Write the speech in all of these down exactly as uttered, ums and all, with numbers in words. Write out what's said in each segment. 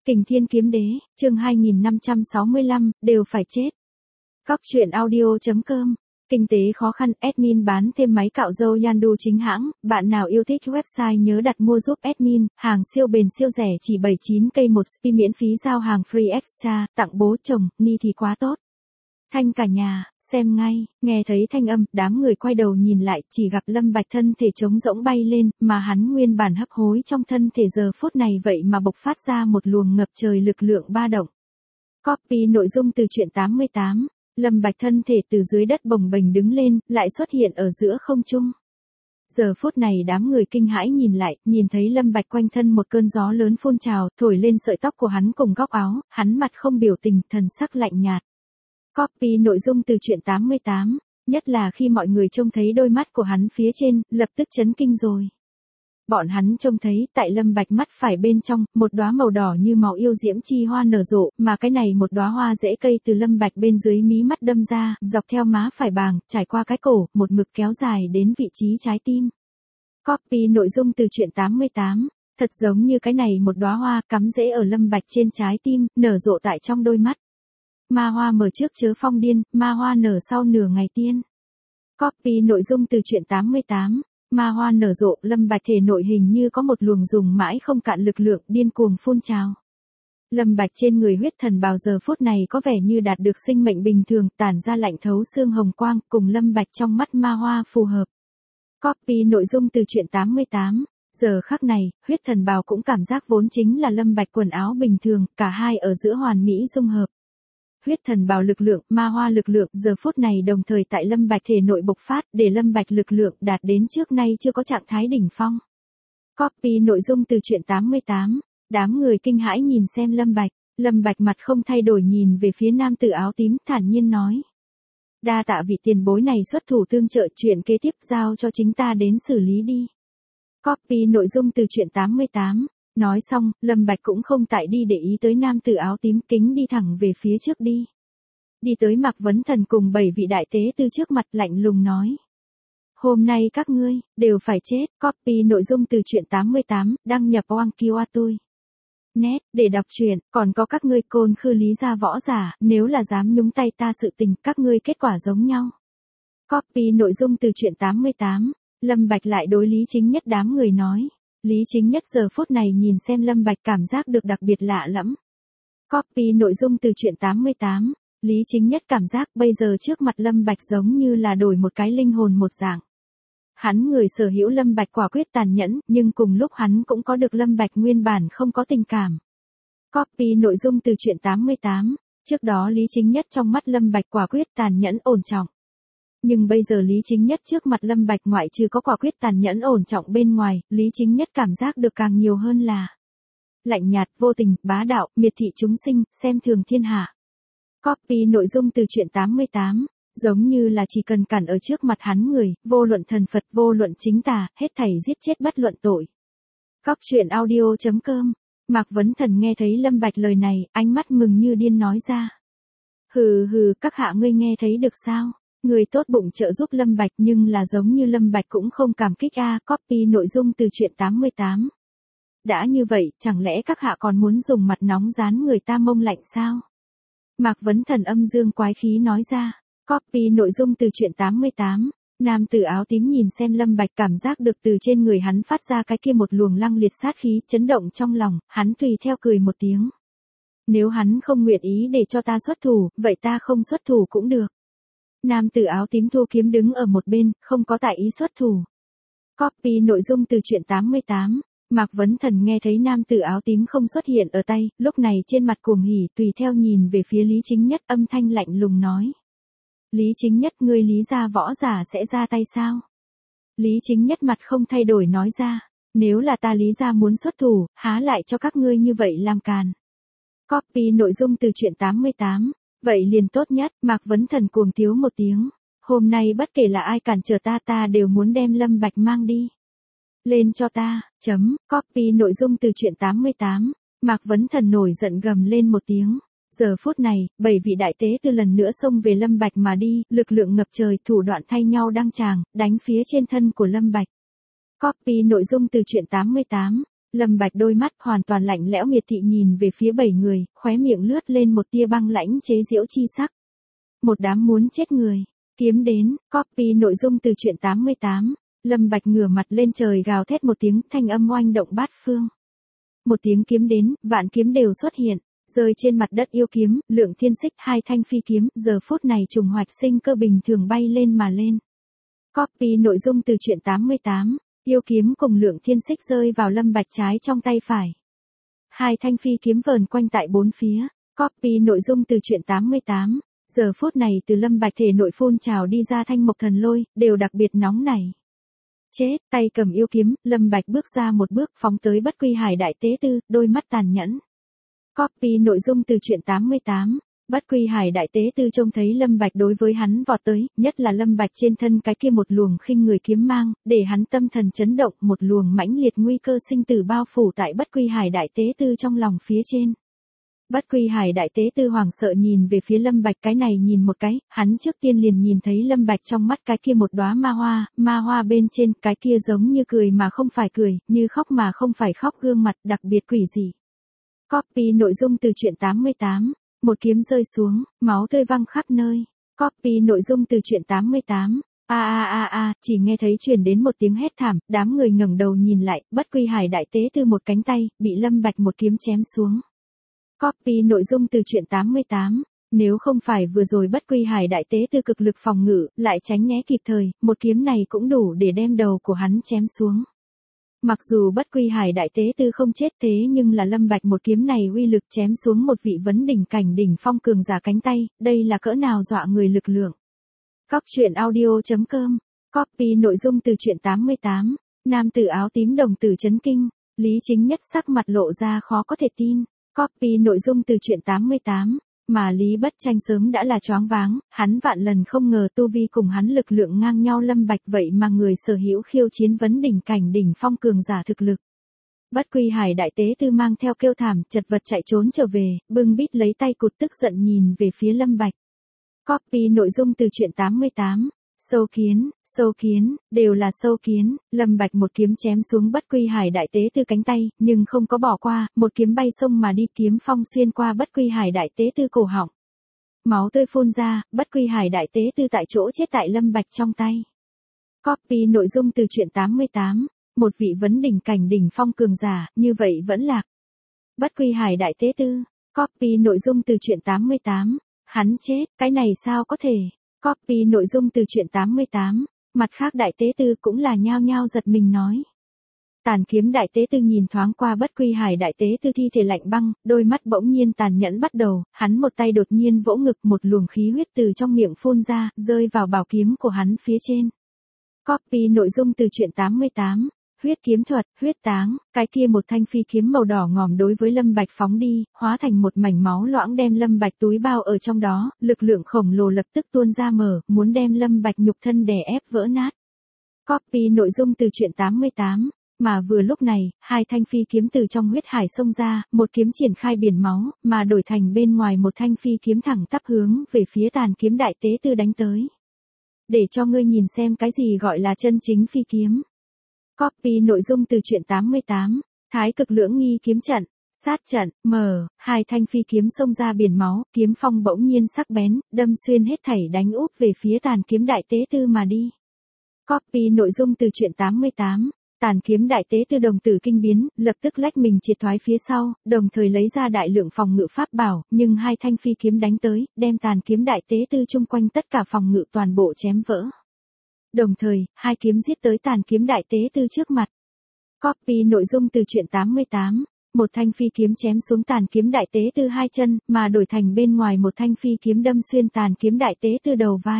Kình Thiên Kiếm Đế, chương hai nghìn năm trăm sáu mươi lăm, đều phải chết. Cóc truyện audio chấm com. Kinh tế khó khăn, admin bán thêm máy cạo râu Yandu chính hãng, bạn nào yêu thích website nhớ đặt mua giúp admin, hàng siêu bền siêu rẻ chỉ bảy mươi chín k một spi miễn phí giao hàng free extra, tặng bố chồng, ni thì quá tốt. Thanh cả nhà, xem ngay, nghe thấy thanh âm, đám người quay đầu nhìn lại, chỉ gặp Lâm Bạch thân thể trống rỗng bay lên, mà hắn nguyên bản hấp hối trong thân thể giờ phút này vậy mà bộc phát ra một luồng ngập trời lực lượng ba động. Copy nội dung từ truyện tám mươi tám. Lâm Bạch thân thể từ dưới đất bồng bềnh đứng lên, lại xuất hiện ở giữa không trung. Giờ phút này đám người kinh hãi nhìn lại, nhìn thấy Lâm Bạch quanh thân một cơn gió lớn phun trào, thổi lên sợi tóc của hắn cùng góc áo, hắn mặt không biểu tình, thần sắc lạnh nhạt. Copy nội dung từ truyện tám mươi tám, nhất là khi mọi người trông thấy đôi mắt của hắn phía trên, lập tức chấn kinh rồi. Bọn hắn trông thấy, tại Lâm Bạch mắt phải bên trong, một đóa màu đỏ như máu yêu diễm chi hoa nở rộ, mà cái này một đóa hoa rễ cây từ Lâm Bạch bên dưới mí mắt đâm ra, dọc theo má phải bàng, trải qua cái cổ, một mực kéo dài đến vị trí trái tim. Copy nội dung từ truyện tám mươi tám, thật giống như cái này một đóa hoa cắm rễ ở Lâm Bạch trên trái tim, nở rộ tại trong đôi mắt. Ma hoa mở trước chớ phong điên, ma hoa nở sau nửa ngày tiên. Copy nội dung từ truyện tám mươi tám. Ma hoa nở rộ, Lâm Bạch thể nội hình như có một luồng dùng mãi không cạn lực lượng điên cuồng phun trào. Lâm Bạch trên người huyết thần bào giờ phút này có vẻ như đạt được sinh mệnh bình thường, tản ra lạnh thấu xương hồng quang, cùng Lâm Bạch trong mắt ma hoa phù hợp. Copy nội dung từ truyện tám mươi tám. Giờ khắc này, huyết thần bào cũng cảm giác vốn chính là Lâm Bạch quần áo bình thường, cả hai ở giữa hoàn mỹ dung hợp. Huyết thần bào lực lượng, ma hoa lực lượng giờ phút này đồng thời tại Lâm Bạch thể nội bộc phát, để Lâm Bạch lực lượng đạt đến trước nay chưa có trạng thái đỉnh phong. Copy nội dung từ truyện tám mươi tám. Đám người kinh hãi nhìn xem Lâm Bạch, Lâm Bạch mặt không thay đổi nhìn về phía nam tử áo tím, thản nhiên nói: "Đa tạ vị tiền bối này xuất thủ tương trợ, chuyện kế tiếp giao cho chính ta đến xử lý đi." Copy nội dung từ truyện tám mươi tám. Nói xong, Lâm Bạch cũng không tại đi để ý tới nam tử áo tím, kính đi thẳng về phía trước đi. Đi tới Mạc Vấn Thần cùng bảy vị đại tế từ trước mặt, lạnh lùng nói: "Hôm nay các ngươi, đều phải chết." Copy nội dung từ truyện tám mươi tám, đăng nhập Oang Kiwa tôi. Net, để đọc truyện, còn có các ngươi Côn Khư Lý gia võ giả, nếu là dám nhúng tay ta sự tình, các ngươi kết quả giống nhau. Copy nội dung từ truyện tám mươi tám, Lâm Bạch lại đối Lý Chính Nhất đám người nói. Lý Chính Nhất giờ phút này nhìn xem Lâm Bạch cảm giác được đặc biệt lạ lẫm. Copy nội dung từ truyện tám mươi tám, Lý Chính Nhất cảm giác bây giờ trước mặt Lâm Bạch giống như là đổi một cái linh hồn một dạng. Hắn người sở hữu Lâm Bạch quả quyết tàn nhẫn, nhưng cùng lúc hắn cũng có được Lâm Bạch nguyên bản không có tình cảm. Copy nội dung từ truyện tám mươi tám, trước đó Lý Chính Nhất trong mắt Lâm Bạch quả quyết tàn nhẫn ổn trọng. Nhưng bây giờ Lý Chính Nhất trước mặt Lâm Bạch ngoại trừ có quả quyết tàn nhẫn ổn trọng bên ngoài, Lý Chính Nhất cảm giác được càng nhiều hơn là lạnh nhạt, vô tình, bá đạo, miệt thị chúng sinh, xem thường thiên hạ. Copy nội dung từ truyện tám mươi tám, giống như là chỉ cần cản ở trước mặt hắn người, vô luận thần Phật, vô luận chính tà, hết thảy giết chết bất luận tội. Cóc truyện audio chấm com. Mạc Vấn Thần nghe thấy Lâm Bạch lời này, ánh mắt mừng như điên nói ra: "Hừ hừ, các hạ ngươi nghe thấy được sao? Người tốt bụng trợ giúp Lâm Bạch nhưng là giống như Lâm Bạch cũng không cảm kích a." À. Copy nội dung từ truyện tám mươi tám. Đã như vậy, chẳng lẽ các hạ còn muốn dùng mặt nóng dán người ta mông lạnh sao? Mạc Vấn Thần âm dương quái khí nói ra. Copy nội dung từ truyện tám mươi tám. Nam tử áo tím nhìn xem Lâm Bạch cảm giác được từ trên người hắn phát ra cái kia một luồng lăng liệt sát khí, chấn động trong lòng, hắn tùy theo cười một tiếng. Nếu hắn không nguyện ý để cho ta xuất thủ, vậy ta không xuất thủ cũng được. Nam tử áo tím thu kiếm đứng ở một bên, không có tại ý xuất thủ. Copy nội dung từ truyện tám mươi tám. Mạc Vấn Thần nghe thấy nam tử áo tím không xuất hiện ở tay, lúc này trên mặt cuồng hỉ, tùy theo nhìn về phía Lý Chính Nhất, âm thanh lạnh lùng nói: "Lý Chính Nhất, ngươi Lý gia võ giả sẽ ra tay sao?" Lý Chính Nhất mặt không thay đổi nói ra: "Nếu là ta Lý gia muốn xuất thủ, há lại cho các ngươi như vậy làm càn." Copy nội dung từ truyện tám mươi tám. Vậy liền tốt nhất, Mạc Vấn Thần cuồng tiếu một tiếng. "Hôm nay bất kể là ai cản trở ta ta đều muốn đem Lâm Bạch mang đi. Lên cho ta." Chấm. Copy nội dung từ truyện tám mươi tám. Mạc Vấn Thần nổi giận gầm lên một tiếng. Giờ phút này, bảy vị đại tế từ lần nữa xông về Lâm Bạch mà đi, lực lượng ngập trời, thủ đoạn thay nhau đăng tràng, đánh phía trên thân của Lâm Bạch. Copy nội dung từ truyện tám mươi tám. Lâm Bạch đôi mắt hoàn toàn lạnh lẽo miệt thị nhìn về phía bảy người, khóe miệng lướt lên một tia băng lãnh chế giễu chi sắc. Một đám muốn chết người. Kiếm đến, copy nội dung từ truyện tám mươi tám. Lâm Bạch ngửa mặt lên trời gào thét một tiếng, thanh âm oanh động bát phương. Một tiếng kiếm đến, vạn kiếm đều xuất hiện, rơi trên mặt đất yêu kiếm, Lượng Thiên Xích hai thanh phi kiếm, giờ phút này trùng hoạch sinh cơ bình thường bay lên mà lên. Copy nội dung từ truyện tám mươi tám. Yêu kiếm cùng Lượng Thiên Xích rơi vào Lâm Bạch trái trong tay phải. Hai thanh phi kiếm vờn quanh tại bốn phía. Copy nội dung từ truyện tám mươi tám. Giờ phút này từ Lâm Bạch thể nội phun trào đi ra thanh mộc thần lôi, đều đặc biệt nóng nảy. Chết, tay cầm yêu kiếm, Lâm Bạch bước ra một bước phóng tới Bất Quy Hải Đại Tế Tư, đôi mắt tàn nhẫn. Copy nội dung từ truyện tám mươi tám. Bất Quy Hải Đại Tế Tư trông thấy Lâm Bạch đối với hắn vọt tới, nhất là Lâm Bạch trên thân cái kia một luồng khinh người kiếm mang, để hắn tâm thần chấn động, một luồng mãnh liệt nguy cơ sinh tử bao phủ tại Bất Quy Hải Đại Tế Tư trong lòng phía trên. Bất Quy Hải Đại Tế Tư hoảng sợ nhìn về phía Lâm Bạch, cái này nhìn một cái, hắn trước tiên liền nhìn thấy Lâm Bạch trong mắt cái kia một đóa ma hoa, ma hoa bên trên, cái kia giống như cười mà không phải cười, như khóc mà không phải khóc gương mặt đặc biệt quỷ dị. Copy nội dung từ truyện tám mươi tám. Một kiếm rơi xuống, máu tươi văng khắp nơi. Copy nội dung từ truyện tám mươi tám. A a a a, chỉ nghe thấy truyền đến một tiếng hét thảm, đám người ngẩng đầu nhìn lại, Bất Quy Hải Đại Tế Tư một cánh tay, bị Lâm Bạch một kiếm chém xuống. Copy nội dung từ truyện tám mươi tám. Nếu không phải vừa rồi Bất Quy Hải Đại Tế Tư cực lực phòng ngự, lại tránh né kịp thời, một kiếm này cũng đủ để đem đầu của hắn chém xuống. Mặc dù Bất Quy Hải Đại Tế Tư không chết thế nhưng là Lâm Bạch một kiếm này uy lực chém xuống một vị vấn đỉnh cảnh đỉnh phong cường giả cánh tay, đây là cỡ nào dọa người lực lượng. Cóc truyện audio chấm com. Copy nội dung từ truyện tám mươi tám. Nam tử áo tím đồng tử chấn kinh, Lý Chính Nhất sắc mặt lộ ra khó có thể tin. Copy nội dung từ truyện tám mươi tám. Mà Lý Bất Tranh sớm đã là choáng váng, hắn vạn lần không ngờ tu vi cùng hắn lực lượng ngang nhau Lâm Bạch vậy mà người sở hữu khiêu chiến vấn đỉnh cảnh đỉnh phong cường giả thực lực. Bất Quy Hải Đại Tế Tư mang theo kêu thảm, chật vật chạy trốn trở về, bưng bít lấy tay cụt tức giận nhìn về phía Lâm Bạch. Copy nội dung từ truyện tám mươi tám. Sâu kiến, sâu kiến, đều là sâu kiến, Lâm Bạch một kiếm chém xuống Bất Quy Hải Đại Tế Tư cánh tay, nhưng không có bỏ qua, một kiếm bay sông mà đi, kiếm phong xuyên qua Bất Quy Hải Đại Tế Tư cổ họng. Máu tươi phun ra, Bất Quy Hải Đại Tế Tư tại chỗ chết tại Lâm Bạch trong tay. Copy nội dung từ truyện tám mươi tám. Một vị vấn đỉnh cảnh đỉnh phong cường giả, như vậy vẫn lạc. Bất Quy Hải Đại Tế Tư. Copy nội dung từ truyện tám mươi tám. Hắn chết, cái này sao có thể? Copy nội dung từ truyện tám mươi tám. Mặt khác Đại Tế Tư cũng là nhao nhao giật mình nói. Tàn kiếm Đại Tế Tư nhìn thoáng qua Bất Quy Hải Đại Tế Tư thi thể lạnh băng, đôi mắt bỗng nhiên tàn nhẫn bắt đầu, hắn một tay đột nhiên vỗ ngực, một luồng khí huyết từ trong miệng phun ra, rơi vào bảo kiếm của hắn phía trên. Copy nội dung từ truyện tám mươi tám. Huyết kiếm thuật, huyết táng, cái kia một thanh phi kiếm màu đỏ ngòm đối với Lâm Bạch phóng đi, hóa thành một mảnh máu loãng đem Lâm Bạch túi bao ở trong đó, lực lượng khổng lồ lập tức tuôn ra mở, muốn đem Lâm Bạch nhục thân đè ép vỡ nát. Copy nội dung từ truyện tám mươi tám. Mà vừa lúc này, hai thanh phi kiếm từ trong huyết hải xông ra, một kiếm triển khai biển máu, mà đổi thành bên ngoài một thanh phi kiếm thẳng tắp hướng về phía tàn kiếm Đại Tế Tư đánh tới. Để cho ngươi nhìn xem cái gì gọi là chân chính phi kiếm. Copy nội dung từ truyện tám mươi tám. Thái cực lưỡng nghi kiếm trận, sát trận, mở, hai thanh phi kiếm xông ra biển máu, kiếm phong bỗng nhiên sắc bén, đâm xuyên hết thảy đánh úp về phía tàn kiếm Đại Tế Tư mà đi. Copy nội dung từ truyện tám mươi tám. Tàn kiếm Đại Tế Tư đồng tử kinh biến, lập tức lách mình triệt thoái phía sau, đồng thời lấy ra đại lượng phòng ngự pháp bảo, nhưng hai thanh phi kiếm đánh tới, đem tàn kiếm Đại Tế Tư chung quanh tất cả phòng ngự toàn bộ chém vỡ. Đồng thời, hai kiếm giết tới tàn kiếm Đại Tế Tư trước mặt. Copy nội dung từ truyện tám mươi tám. Một thanh phi kiếm chém xuống tàn kiếm Đại Tế Tư hai chân, mà đổi thành bên ngoài một thanh phi kiếm đâm xuyên tàn kiếm Đại Tế Tư đầu vai.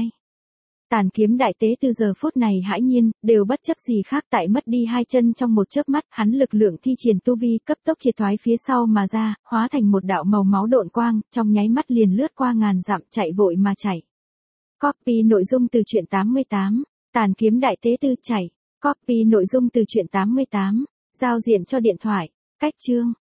Tàn kiếm Đại Tế Tư giờ phút này hãi nhiên, đều bất chấp gì khác tại mất đi hai chân trong một chớp mắt, hắn lực lượng thi triển tu vi cấp tốc triệt thoái phía sau mà ra, hóa thành một đạo màu máu độn quang, trong nháy mắt liền lướt qua ngàn dặm chạy vội mà chạy. Copy nội dung từ truyện tám mươi tám. Tàn kiếm Đại Tế Tư chạy. Copy nội dung từ truyện tám mươi tám. Giao diện cho điện thoại. Cách chương.